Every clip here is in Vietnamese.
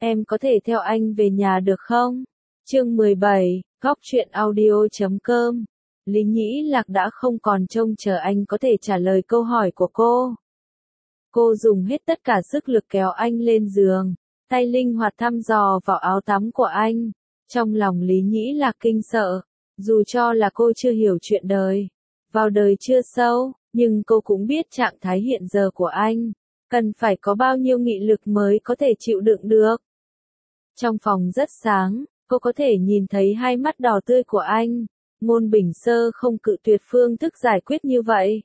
Em có thể theo anh về nhà được không? Chương 17, Góc truyện audio.com. Lý Nhĩ Lạc đã không còn trông chờ anh có thể trả lời câu hỏi của cô. Cô dùng hết tất cả sức lực kéo anh lên giường, tay linh hoạt thăm dò vào áo tắm của anh. Trong lòng Lý Nhĩ Lạc kinh sợ, dù cho là cô chưa hiểu chuyện đời, vào đời chưa sâu, nhưng cô cũng biết trạng thái hiện giờ của anh, cần phải có bao nhiêu nghị lực mới có thể chịu đựng được. Trong phòng rất sáng, cô có thể nhìn thấy hai mắt đỏ tươi của anh. Ngôn Bình Sơ không cự tuyệt phương thức giải quyết như vậy.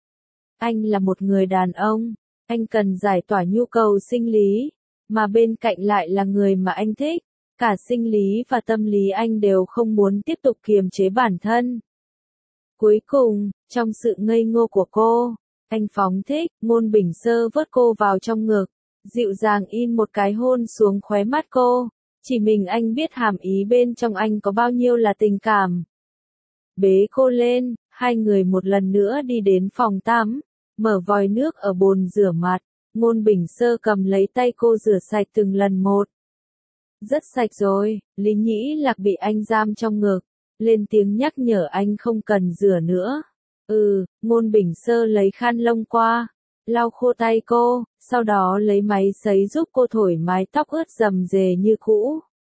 Anh là một người đàn ông, anh cần giải tỏa nhu cầu sinh lý, mà bên cạnh lại là người mà anh thích. Cả sinh lý và tâm lý anh đều không muốn tiếp tục kiềm chế bản thân. Cuối cùng, trong sự ngây ngô của cô, anh phóng thích. Ngôn Bình Sơ vớt cô vào trong ngực, dịu dàng in một cái hôn xuống khóe mắt cô. Chỉ mình anh biết hàm ý bên trong anh có bao nhiêu là tình cảm. Bế cô lên, hai người một lần nữa đi đến phòng tắm, mở vòi nước ở bồn rửa mặt. Ngôn Bình Sơ cầm lấy tay cô rửa sạch từng lần một. Rất sạch rồi. Lý Nhĩ Lạc bị anh giam trong ngực, lên tiếng nhắc nhở anh không cần rửa nữa. Ngôn Bình Sơ lấy khăn lông qua, lau khô tay cô, sau đó lấy máy sấy giúp cô thổi mái tóc ướt rầm rề như cũ.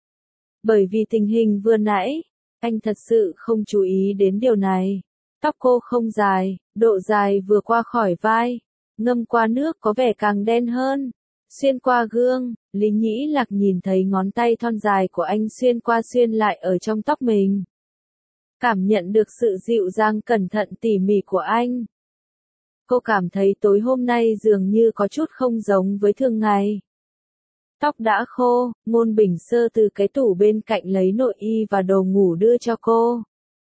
Bởi vì tình hình vừa nãy, anh thật sự không chú ý đến điều này. Tóc cô không dài, độ dài vừa qua khỏi vai, ngâm qua nước có vẻ càng đen hơn. Xuyên qua gương, Lý Nhĩ Lạc nhìn thấy ngón tay thon dài của anh xuyên qua xuyên lại ở trong tóc mình. Cảm nhận được sự dịu dàng cẩn thận tỉ mỉ của anh. Cô cảm thấy tối hôm nay dường như có chút không giống với thường ngày. Tóc đã khô, Ngôn Bình Sơ từ cái tủ bên cạnh lấy nội y và đồ ngủ đưa cho cô.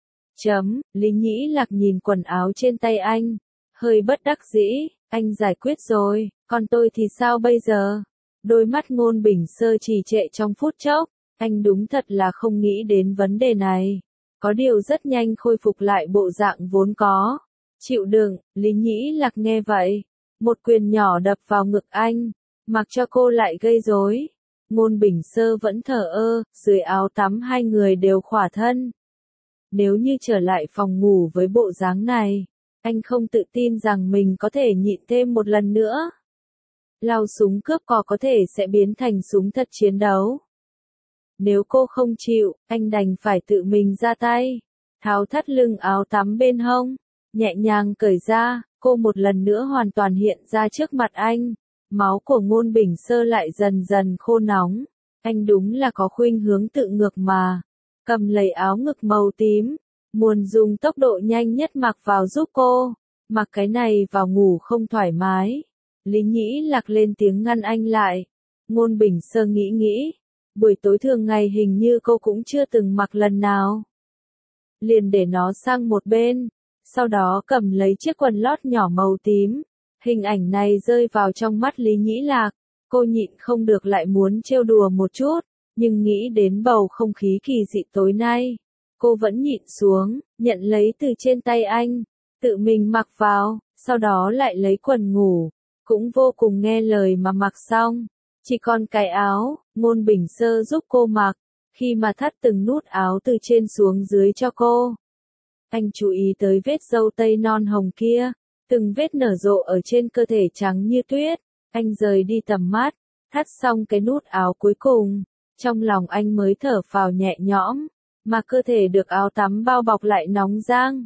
Lý Nhĩ Lạc nhìn quần áo trên tay anh, hơi bất đắc dĩ. Anh giải quyết rồi, còn tôi thì sao bây giờ? Đôi mắt Ngôn Bình Sơ trì trệ trong phút chốc, anh đúng thật là không nghĩ đến vấn đề này. Có điều rất nhanh khôi phục lại bộ dạng vốn có. Chịu đựng. Lý Nhĩ Lạc nghe vậy, một quyền nhỏ đập vào ngực anh, mặc cho cô lại gây rối. Ngôn Bình Sơ vẫn thờ ơ, dưới áo tắm hai người đều khỏa thân. Nếu như trở lại phòng ngủ với bộ dáng này, anh không tự tin rằng mình có thể nhịn thêm một lần nữa. Lao súng cướp có thể sẽ biến thành súng thật chiến đấu. Nếu cô không chịu, anh đành phải tự mình ra tay. Tháo thắt lưng áo tắm bên hông, nhẹ nhàng cởi ra, cô một lần nữa hoàn toàn hiện ra trước mặt anh. Máu của Ngôn Bình Sơ lại dần dần khô nóng. Anh đúng là có khuynh hướng tự ngược mà. Cầm lấy áo ngực màu tím, muốn dùng tốc độ nhanh nhất mặc vào giúp cô. Mặc cái này vào ngủ không thoải mái. Lý Nhĩ Lạc lên tiếng ngăn anh lại. Ngôn Bình Sơ nghĩ, buổi tối thường ngày hình như cô cũng chưa từng mặc lần nào. Liền để nó sang một bên, sau đó cầm lấy chiếc quần lót nhỏ màu tím. Hình ảnh này rơi vào trong mắt Lý Nhĩ Lạc, cô nhịn không được lại muốn trêu đùa một chút, nhưng nghĩ đến bầu không khí kỳ dị tối nay, cô vẫn nhịn xuống, nhận lấy từ trên tay anh, tự mình mặc vào, sau đó lại lấy quần ngủ, cũng vô cùng nghe lời mà mặc xong. Chỉ còn cái áo, Ngôn Bình Sơ giúp cô mặc, khi mà thắt từng nút áo từ trên xuống dưới cho cô. Anh chú ý tới vết râu tây non hồng kia, từng vết nở rộ ở trên cơ thể trắng như tuyết. Anh rời đi tầm mắt, thắt xong cái nút áo cuối cùng, trong lòng anh mới thở phào nhẹ nhõm, mà cơ thể được áo tắm bao bọc lại nóng rang.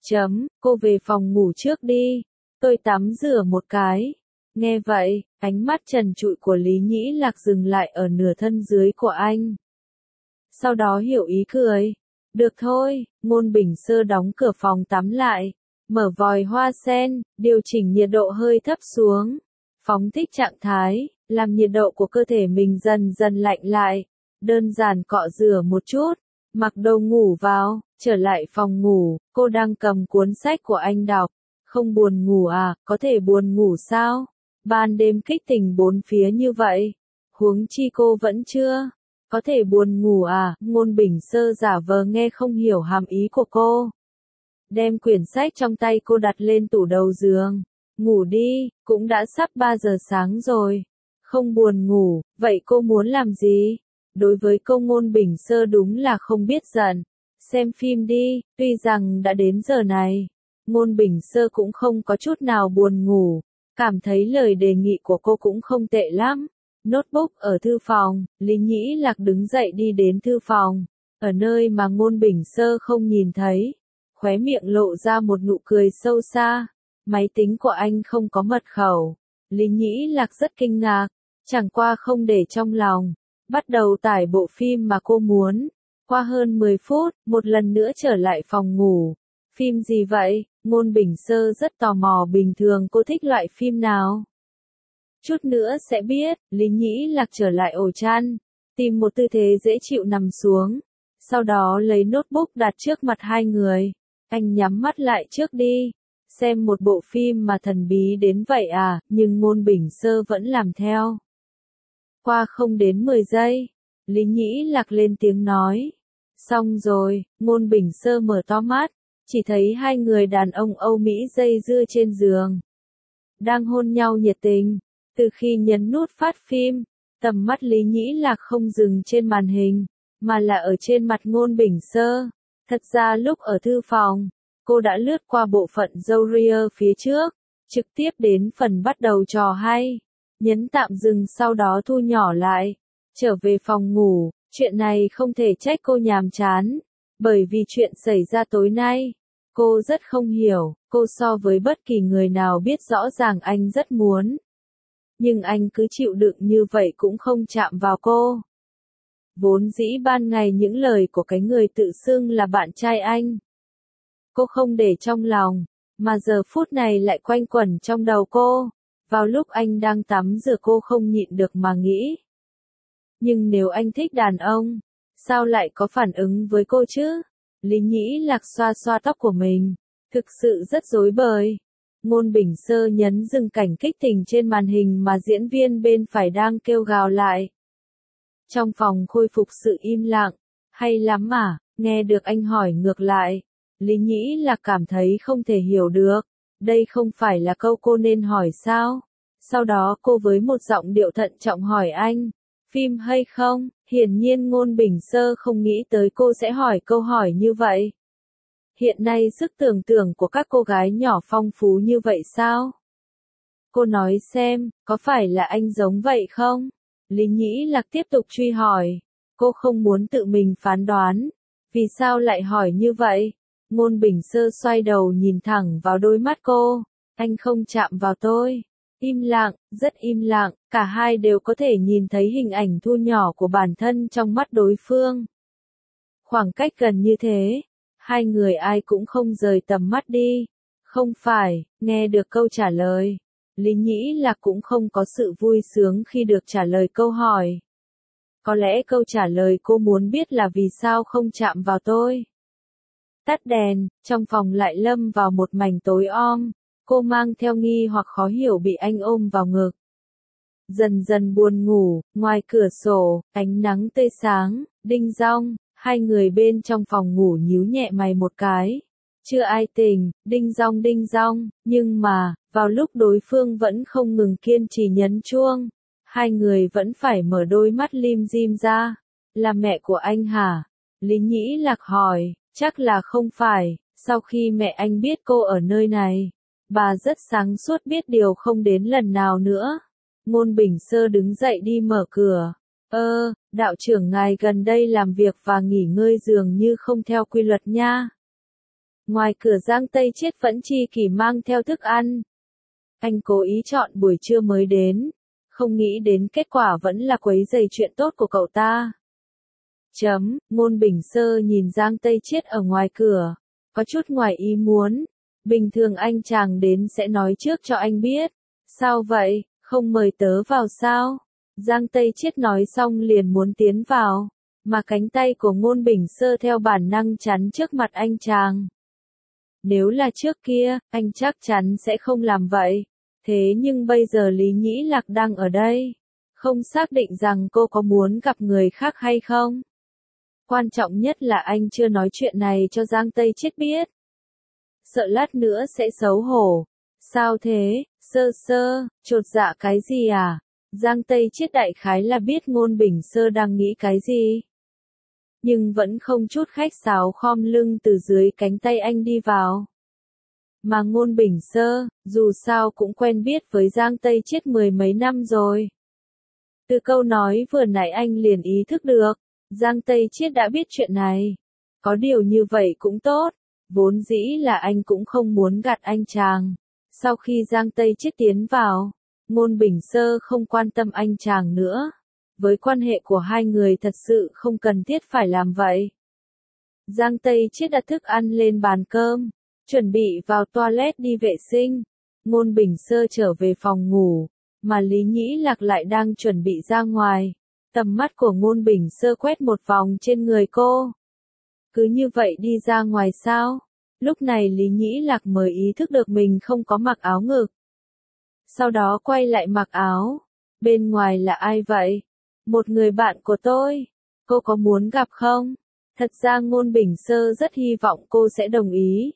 Cô về phòng ngủ trước đi, tôi tắm rửa một cái. Nghe vậy, ánh mắt trần trụi của Lý Nhĩ Lạc dừng lại ở nửa thân dưới của anh. Sau đó hiểu ý cười. Được thôi. Ngôn Bình Sơ đóng cửa phòng tắm lại, mở vòi hoa sen, điều chỉnh nhiệt độ hơi thấp xuống, phóng thích trạng thái, làm nhiệt độ của cơ thể mình dần dần lạnh lại. Đơn giản cọ rửa một chút, mặc đồ ngủ vào, trở lại phòng ngủ. Cô đang cầm cuốn sách của anh đọc. Không buồn ngủ à? Có thể buồn ngủ sao? Ban đêm kích tình bốn phía như vậy, huống chi cô vẫn chưa có thể buồn ngủ à? Ngôn Bình Sơ giả vờ nghe không hiểu hàm ý của cô, đem quyển sách trong tay cô đặt lên tủ đầu giường. Ngủ đi, cũng đã sắp 3 giờ sáng rồi. Không buồn ngủ, vậy cô muốn làm gì? Đối với cô Ngôn Bình Sơ đúng là không biết giận. Xem phim đi, tuy rằng đã đến giờ này. Ngôn Bình Sơ cũng không có chút nào buồn ngủ. Cảm thấy lời đề nghị của cô cũng không tệ lắm. Notebook ở thư phòng, Lý Nhĩ Lạc đứng dậy đi đến thư phòng. Ở nơi mà Ngôn Bình Sơ không nhìn thấy. Khóe miệng lộ ra một nụ cười sâu xa. Máy tính của anh không có mật khẩu. Lý Nhĩ Lạc rất kinh ngạc. Chẳng qua không để trong lòng. Bắt đầu tải bộ phim mà cô muốn. Qua hơn 10 phút, một lần nữa trở lại phòng ngủ. Phim gì vậy? Ngôn Bình Sơ rất tò mò, bình thường cô thích loại phim nào? Chút nữa sẽ biết. Lý Nhĩ Lạc trở lại ổ chăn, tìm một tư thế dễ chịu nằm xuống. Sau đó lấy notebook đặt trước mặt hai người. Anh nhắm mắt lại trước đi. Xem một bộ phim mà thần bí đến vậy à, nhưng Ngôn Bình Sơ vẫn làm theo. Qua không đến 10 giây, Lý Nhĩ Lạc lên tiếng nói. Xong rồi, Ngôn Bình Sơ mở to mắt, chỉ thấy hai người đàn ông Âu Mỹ dây dưa trên giường. Đang hôn nhau nhiệt tình. Từ khi nhấn nút phát phim, tầm mắt Lý Nhĩ Lạc không dừng trên màn hình, mà là ở trên mặt Ngôn Bình Sơ. Thật ra lúc ở thư phòng, cô đã lướt qua bộ phận râu ria phía trước, trực tiếp đến phần bắt đầu trò hay. Nhấn tạm dừng sau đó thu nhỏ lại. Trở về phòng ngủ, chuyện này không thể trách cô nhàm chán. Bởi vì chuyện xảy ra tối nay, cô rất không hiểu, cô so với bất kỳ người nào biết rõ ràng anh rất muốn. Nhưng anh cứ chịu đựng như vậy cũng không chạm vào cô. Vốn dĩ ban ngày những lời của cái người tự xưng là bạn trai anh, cô không để trong lòng, mà giờ phút này lại quanh quẩn trong đầu cô. Vào lúc anh đang tắm rửa cô không nhịn được mà nghĩ. Nhưng nếu anh thích đàn ông, sao lại có phản ứng với cô chứ? Lý Nhĩ Lạc xoa xoa tóc của mình, thực sự rất rối bời. Ngôn Bình Sơ nhấn dừng cảnh kích tình trên màn hình mà diễn viên bên phải đang kêu gào lại. Trong phòng khôi phục sự im lặng. Hay lắm mà, nghe được anh hỏi ngược lại. Lý Nhĩ Lạc cảm thấy không thể hiểu được. Đây không phải là câu cô nên hỏi sao? Sau đó cô với một giọng điệu thận trọng hỏi anh. Phim hay không? Hiển nhiên Ngôn Bình Sơ không nghĩ tới cô sẽ hỏi câu hỏi như vậy. Hiện nay sức tưởng tượng của các cô gái nhỏ phong phú như vậy sao? Cô nói xem, có phải là anh giống vậy không? Lý Nhĩ Lạc tiếp tục truy hỏi. Cô không muốn tự mình phán đoán. Vì sao lại hỏi như vậy? Ngôn Bình Sơ xoay đầu nhìn thẳng vào đôi mắt cô. Anh không chạm vào tôi. Im lặng, rất im lặng, cả hai đều có thể nhìn thấy hình ảnh thu nhỏ của bản thân trong mắt đối phương. Khoảng cách gần như thế, hai người ai cũng không rời tầm mắt đi. Không phải, nghe được câu trả lời. Lý Nhĩ Lạc cũng không có sự vui sướng khi được trả lời câu hỏi. Có lẽ câu trả lời cô muốn biết là vì sao không chạm vào tôi. Tắt đèn, trong phòng lại lâm vào một mảnh tối om. Cô mang theo nghi hoặc khó hiểu bị anh ôm vào ngực. Dần dần buồn ngủ, ngoài cửa sổ, ánh nắng tươi sáng, đinh dong, hai người bên trong phòng ngủ nhíu nhẹ mày một cái. Chưa ai tỉnh, đinh dong, nhưng mà, vào lúc đối phương vẫn không ngừng kiên trì nhấn chuông, hai người vẫn phải mở đôi mắt lim dim ra. Là mẹ của anh hả? Lý Nhĩ Lạc hỏi, chắc là không phải, sau khi mẹ anh biết cô ở nơi này. Bà rất sáng suốt biết điều không đến lần nào nữa. Ngôn Bình Sơ đứng dậy đi mở cửa. Đạo trưởng ngài gần đây làm việc và nghỉ ngơi dường như không theo quy luật nha. Ngoài cửa Giang Tây Chiết vẫn chi kỷ mang theo thức ăn. Anh cố ý chọn buổi trưa mới đến. Không nghĩ đến kết quả vẫn là quấy rầy chuyện tốt của cậu ta. Ngôn Bình Sơ nhìn Giang Tây Chiết ở ngoài cửa. Có chút ngoài ý muốn. Bình thường anh chàng đến sẽ nói trước cho anh biết. Sao vậy, không mời tớ vào sao? Giang Tây Chiết nói xong liền muốn tiến vào. Mà cánh tay của Ngôn Bình Sơ theo bản năng chắn trước mặt anh chàng. Nếu là trước kia, anh chắc chắn sẽ không làm vậy. Thế nhưng bây giờ Lý Nhĩ Lạc đang ở đây. Không xác định rằng cô có muốn gặp người khác hay không. Quan trọng nhất là anh chưa nói chuyện này cho Giang Tây Chiết biết. Sợ lát nữa sẽ xấu hổ. Sao thế, Sơ, chột dạ cái gì à? Giang Tây Chiết đại khái là biết Ngôn Bình Sơ đang nghĩ cái gì. Nhưng vẫn không chút khách sáo khom lưng từ dưới cánh tay anh đi vào. Mà Ngôn Bình Sơ, dù sao cũng quen biết với Giang Tây Chiết mười mấy năm rồi. Từ câu nói vừa nãy anh liền ý thức được, Giang Tây Chiết đã biết chuyện này. Có điều như vậy cũng tốt, vốn dĩ là anh cũng không muốn gạt anh chàng. Sau khi Giang Tây Chiết tiến vào, Ngôn Bình Sơ không quan tâm anh chàng nữa. Với quan hệ của hai người thật sự không cần thiết phải làm vậy. Giang Tây Chiết đặt thức ăn lên bàn cơm, chuẩn bị vào toilet đi vệ sinh. Ngôn Bình Sơ trở về phòng ngủ, mà Lý Nhĩ Lạc lại đang chuẩn bị ra ngoài. Tầm mắt của Ngôn Bình Sơ quét một vòng trên người cô. Cứ như vậy đi ra ngoài sao? Lúc này Lý Nhĩ Lạc mới ý thức được mình không có mặc áo ngực. Sau đó quay lại mặc áo. Bên ngoài là ai vậy? Một người bạn của tôi. Cô có muốn gặp không? Thật ra Ngôn Bình Sơ rất hy vọng cô sẽ đồng ý.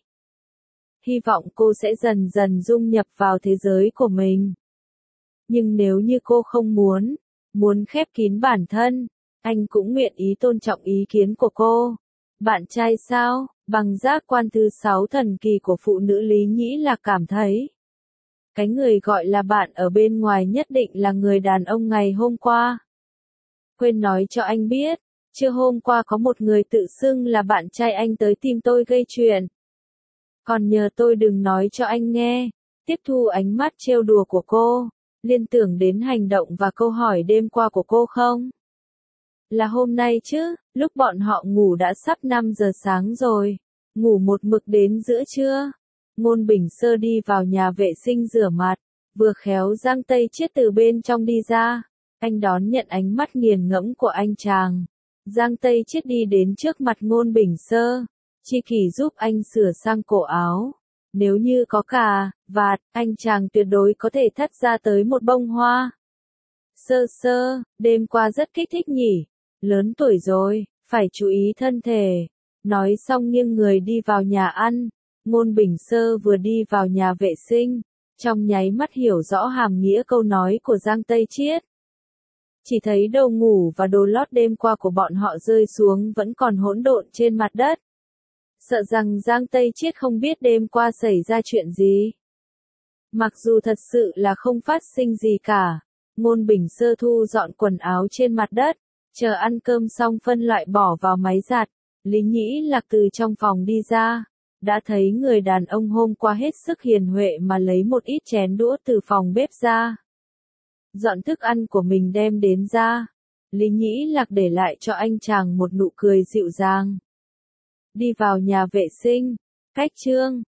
Hy vọng cô sẽ dần dần dung nhập vào thế giới của mình. Nhưng nếu như cô không muốn khép kín bản thân, anh cũng nguyện ý tôn trọng ý kiến của cô. Bạn trai sao? Bằng giác quan thứ 6 thần kỳ của phụ nữ Lý Nhĩ Lạc cảm thấy. Cái người gọi là bạn ở bên ngoài nhất định là người đàn ông ngày hôm qua. Quên nói cho anh biết, trưa hôm qua có một người tự xưng là bạn trai anh tới tìm tôi gây chuyện. Còn nhờ tôi đừng nói cho anh nghe. Tiếp thu ánh mắt trêu đùa của cô, liên tưởng đến hành động và câu hỏi đêm qua của cô không? Là hôm nay chứ, lúc bọn họ ngủ đã sắp 5 giờ sáng rồi. Ngủ một mực đến giữa trưa. Ngôn Bình Sơ đi vào nhà vệ sinh rửa mặt, vừa khéo Giang Tây Chiết từ bên trong đi ra. Anh đón nhận ánh mắt nghiền ngẫm của anh chàng. Giang Tây Chiết đi đến trước mặt Ngôn Bình Sơ. Chi Kỳ giúp anh sửa sang cổ áo. Nếu như có cà, vạt, anh chàng tuyệt đối có thể thắt ra tới một bông hoa. Sơ, đêm qua rất kích thích nhỉ. Lớn tuổi rồi, phải chú ý thân thể. Nói xong nghiêng người đi vào nhà ăn. Ngôn Bình Sơ vừa đi vào nhà vệ sinh, trong nháy mắt hiểu rõ hàm nghĩa câu nói của Giang Tây Chiết. Chỉ thấy đồ ngủ và đồ lót đêm qua của bọn họ rơi xuống vẫn còn hỗn độn trên mặt đất. Sợ rằng Giang Tây Chiết không biết đêm qua xảy ra chuyện gì. Mặc dù thật sự là không phát sinh gì cả, Ngôn Bình Sơ thu dọn quần áo trên mặt đất, chờ ăn cơm xong phân loại bỏ vào máy giặt. Lý Nhĩ Lạc từ trong phòng đi ra, đã thấy người đàn ông hôm qua hết sức hiền huệ mà lấy một ít chén đũa từ phòng bếp ra. Dọn thức ăn của mình đem đến ra. Lý Nhĩ Lạc để lại cho anh chàng một nụ cười dịu dàng. Đi vào nhà vệ sinh. Cách chương